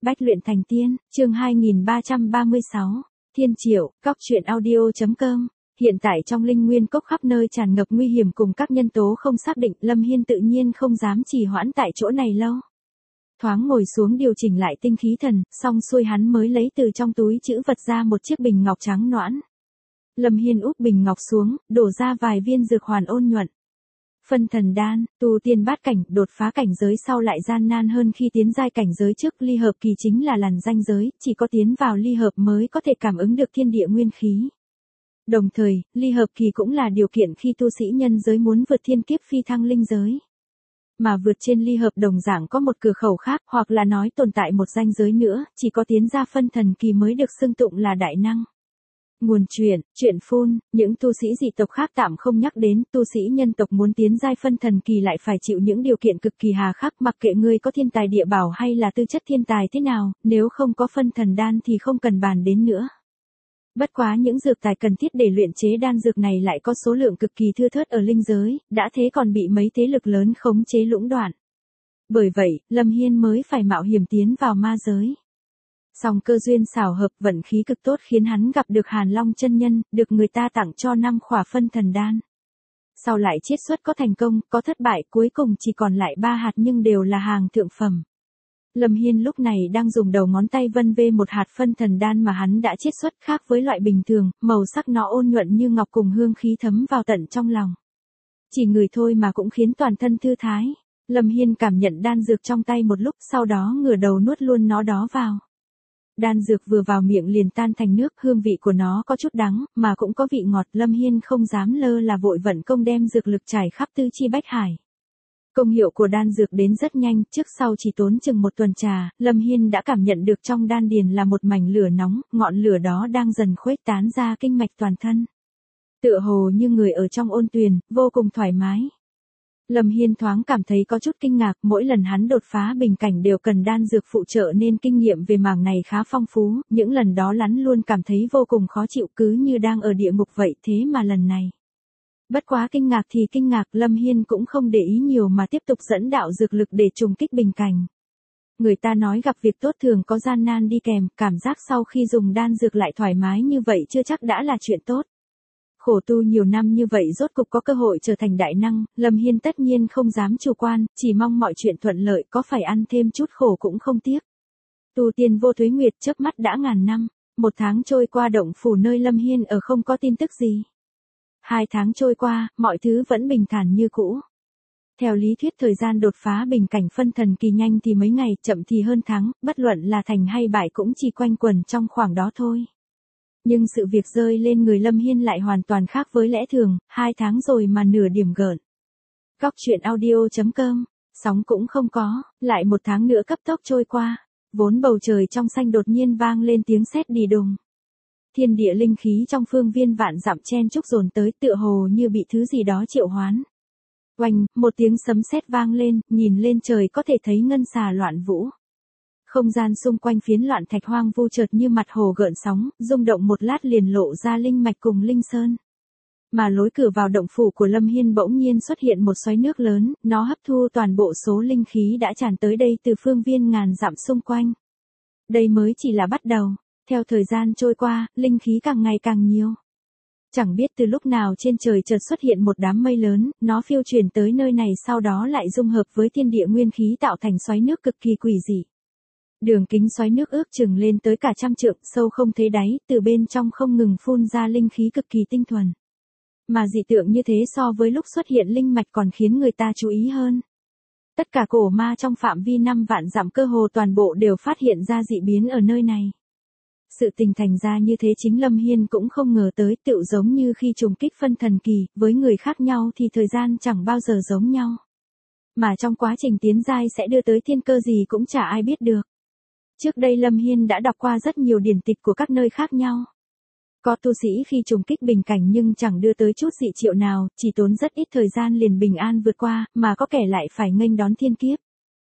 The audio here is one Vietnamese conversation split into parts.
Bách luyện thành tiên, chương 2336, Thiên Triệu, Cóc truyện audio.com. Hiện tại trong linh nguyên cốc khắp nơi tràn ngập nguy hiểm cùng các nhân tố không xác định, Lâm Hiên tự nhiên không dám trì hoãn tại chỗ này lâu. Thoáng ngồi xuống điều chỉnh lại tinh khí thần, xong xuôi hắn mới lấy từ trong túi trữ vật ra một chiếc bình ngọc trắng nõn. Lâm Hiên úp bình ngọc xuống, đổ ra vài viên dược hoàn ôn nhuận. Phân thần đan, tu tiên bát cảnh, đột phá cảnh giới sau lại gian nan hơn khi tiến giai cảnh giới trước. Ly hợp kỳ chính là làn ranh giới, chỉ có tiến vào ly hợp mới có thể cảm ứng được thiên địa nguyên khí. Đồng thời, ly hợp kỳ cũng là điều kiện khi tu sĩ nhân giới muốn vượt thiên kiếp phi thăng linh giới. Mà vượt trên ly hợp đồng dạng có một cửa khẩu khác, hoặc là nói tồn tại một ranh giới nữa, chỉ có tiến ra phân thần kỳ mới được xưng tụng là đại năng. Nguồn chuyện phun, những tu sĩ dị tộc khác tạm không nhắc đến, tu sĩ nhân tộc muốn tiến giai phân thần kỳ lại phải chịu những điều kiện cực kỳ hà khắc, mặc kệ ngươi có thiên tài địa bảo hay là tư chất thiên tài thế nào, nếu không có phân thần đan thì không cần bàn đến nữa. Bất quá những dược tài cần thiết để luyện chế đan dược này lại có số lượng cực kỳ thưa thớt ở linh giới, đã thế còn bị mấy thế lực lớn khống chế lũng đoạn. Bởi vậy, Lâm Hiên mới phải mạo hiểm tiến vào ma giới. Song cơ duyên xảo hợp, vận khí cực tốt khiến hắn gặp được Hàn Long chân nhân, được người ta tặng cho 5 khỏa phân thần đan. Sau lại chiết xuất có thành công, có thất bại, cuối cùng chỉ còn lại 3 hạt nhưng đều là hàng thượng phẩm. Lâm Hiên lúc này đang dùng đầu ngón tay vân vê một hạt phân thần đan mà hắn đã chiết xuất, khác với loại bình thường, màu sắc nó ôn nhuận như ngọc cùng hương khí thấm vào tận trong lòng. Chỉ ngửi thôi mà cũng khiến toàn thân thư thái. Lâm Hiên cảm nhận đan dược trong tay một lúc, sau đó ngửa đầu nuốt luôn nó đó vào. Đan dược vừa vào miệng liền tan thành nước, hương vị của nó có chút đắng, mà cũng có vị ngọt. Lâm Hiên không dám lơ là vội vận công đem dược lực trải khắp tứ chi bách hải. Công hiệu của đan dược đến rất nhanh, trước sau chỉ tốn chừng 1 tuần trà, Lâm Hiên đã cảm nhận được trong đan điền là một mảnh lửa nóng, ngọn lửa đó đang dần khuếch tán ra kinh mạch toàn thân. Tựa hồ như người ở trong ôn tuyền, vô cùng thoải mái. Lâm Hiên thoáng cảm thấy có chút kinh ngạc, mỗi lần hắn đột phá bình cảnh đều cần đan dược phụ trợ nên kinh nghiệm về mảng này khá phong phú, những lần đó hắn luôn cảm thấy vô cùng khó chịu cứ như đang ở địa ngục vậy, thế mà lần này. Bất quá kinh ngạc thì kinh ngạc, Lâm Hiên cũng không để ý nhiều mà tiếp tục dẫn đạo dược lực để trùng kích bình cảnh. Người ta nói gặp việc tốt thường có gian nan đi kèm, cảm giác sau khi dùng đan dược lại thoải mái như vậy chưa chắc đã là chuyện tốt. Khổ tu nhiều năm như vậy rốt cục có cơ hội trở thành đại năng, Lâm Hiên tất nhiên không dám chủ quan, chỉ mong mọi chuyện thuận lợi, có phải ăn thêm chút khổ cũng không tiếc. Tu tiên vô tuế nguyệt, chớp mắt đã ngàn năm, 1 tháng trôi qua, động phủ nơi Lâm Hiên ở không có tin tức gì. 2 tháng trôi qua, mọi thứ vẫn bình thản như cũ. Theo lý thuyết thời gian đột phá bình cảnh phân thần kỳ nhanh thì mấy ngày, chậm thì hơn tháng, bất luận là thành hay bại cũng chỉ quanh quẩn trong khoảng đó thôi. Nhưng sự việc rơi lên người Lâm Hiên lại hoàn toàn khác với lẽ thường, 2 tháng rồi mà nửa điểm gợn. Cóc truyện audio.com, sóng cũng không có, lại 1 tháng nữa cấp tốc trôi qua, vốn bầu trời trong xanh đột nhiên vang lên tiếng sét đì đùng. Thiên địa linh khí trong phương viên vạn dặm chen chúc dồn tới, tựa hồ như bị thứ gì đó triệu hoán. Oanh, một tiếng sấm sét vang lên, nhìn lên trời có thể thấy ngân xà loạn vũ. Không gian xung quanh phiến loạn thạch hoang vu chợt như mặt hồ gợn sóng, rung động một lát liền lộ ra linh mạch cùng linh sơn. Mà lối cửa vào động phủ của Lâm Hiên bỗng nhiên xuất hiện một xoáy nước lớn, nó hấp thu toàn bộ số linh khí đã tràn tới đây từ phương viên ngàn dặm xung quanh. Đây mới chỉ là bắt đầu, theo thời gian trôi qua, linh khí càng ngày càng nhiều. Chẳng biết từ lúc nào trên trời chợt xuất hiện một đám mây lớn, nó phiêu chuyển tới nơi này sau đó lại dung hợp với thiên địa nguyên khí tạo thành xoáy nước cực kỳ quỷ dị. Đường kính xoáy nước ước chừng lên tới cả 100 trượng, sâu không thấy đáy, từ bên trong không ngừng phun ra linh khí cực kỳ tinh thuần. Mà dị tượng như thế so với lúc xuất hiện linh mạch còn khiến người ta chú ý hơn. Tất cả cổ ma trong phạm vi 5 vạn dặm cơ hồ toàn bộ đều phát hiện ra dị biến ở nơi này. Sự tình thành ra như thế chính Lâm Hiên cũng không ngờ tới, tựu giống như khi trùng kích phân thần kỳ, với người khác nhau thì thời gian chẳng bao giờ giống nhau. Mà trong quá trình tiến giai sẽ đưa tới thiên cơ gì cũng chả ai biết được. Trước đây Lâm Hiên đã đọc qua rất nhiều điển tịch của các nơi khác nhau. Có tu sĩ khi trùng kích bình cảnh nhưng chẳng đưa tới chút dị triệu nào, chỉ tốn rất ít thời gian liền bình an vượt qua, mà có kẻ lại phải nghênh đón thiên kiếp.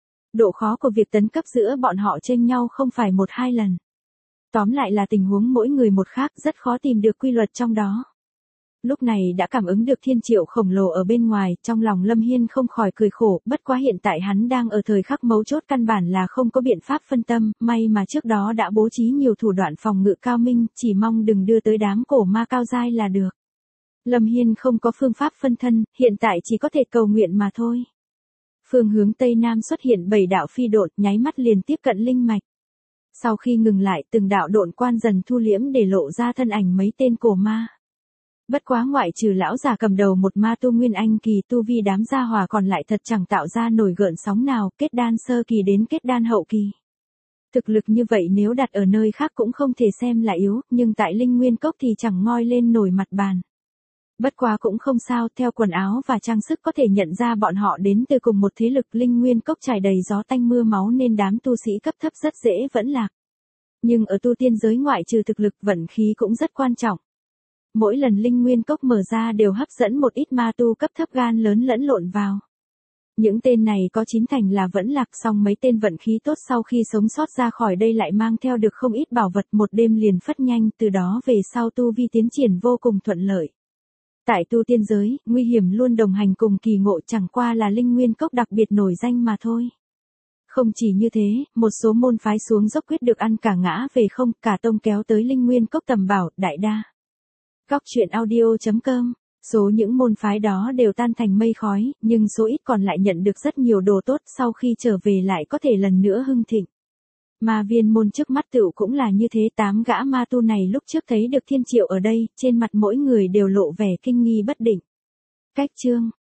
Độ khó của việc tấn cấp giữa bọn họ chênh nhau không phải 1-2 lần. Tóm lại là tình huống mỗi người một khác, rất khó tìm được quy luật trong đó. Lúc này đã cảm ứng được thiên triệu khổng lồ ở bên ngoài, trong lòng Lâm Hiên không khỏi cười khổ, bất quá hiện tại hắn đang ở thời khắc mấu chốt căn bản là không có biện pháp phân tâm, may mà trước đó đã bố trí nhiều thủ đoạn phòng ngự cao minh, chỉ mong đừng đưa tới đám cổ ma cao giai là được. Lâm Hiên không có phương pháp phân thân, hiện tại chỉ có thể cầu nguyện mà thôi. Phương hướng Tây Nam xuất hiện 7 đạo phi độn, nháy mắt liền tiếp cận linh mạch. Sau khi ngừng lại, từng đạo độn quan dần thu liễm để lộ ra thân ảnh mấy tên cổ ma. Bất quá ngoại trừ lão già cầm đầu một ma tu nguyên anh kỳ, tu vi đám gia hỏa còn lại thật chẳng tạo ra nổi gợn sóng nào, kết đan sơ kỳ đến kết đan hậu kỳ. Thực lực như vậy nếu đặt ở nơi khác cũng không thể xem là yếu, nhưng tại Linh Nguyên Cốc thì chẳng ngoi lên nổi mặt bàn. Bất quá cũng không sao, theo quần áo và trang sức có thể nhận ra bọn họ đến từ cùng một thế lực. Linh Nguyên Cốc trải đầy gió tanh mưa máu nên đám tu sĩ cấp thấp rất dễ vẫn lạc. Nhưng ở tu tiên giới ngoại trừ thực lực, vận khí cũng rất quan trọng. Mỗi lần Linh Nguyên Cốc mở ra đều hấp dẫn một ít ma tu cấp thấp gan lớn lẫn lộn vào. Những tên này có 9 thành là vẫn lạc, xong mấy tên vận khí tốt sau khi sống sót ra khỏi đây lại mang theo được không ít bảo vật, một đêm liền phất nhanh, từ đó về sau tu vi tiến triển vô cùng thuận lợi. Tại tu tiên giới, nguy hiểm luôn đồng hành cùng kỳ ngộ, chẳng qua là Linh Nguyên Cốc đặc biệt nổi danh mà thôi. Không chỉ như thế, một số môn phái xuống dốc quyết được ăn cả ngã về không, cả tông kéo tới Linh Nguyên Cốc tầm bảo, đại đa. Góc truyện audio.com. Số những môn phái đó đều tan thành mây khói, nhưng số ít còn lại nhận được rất nhiều đồ tốt, sau khi trở về lại có thể lần nữa hưng thịnh. Ma Viên môn trước mắt tựu cũng là như thế, 8 gã ma tu này lúc trước thấy được thiên triệu ở đây, trên mặt mỗi người đều lộ vẻ kinh nghi bất định. Cách chương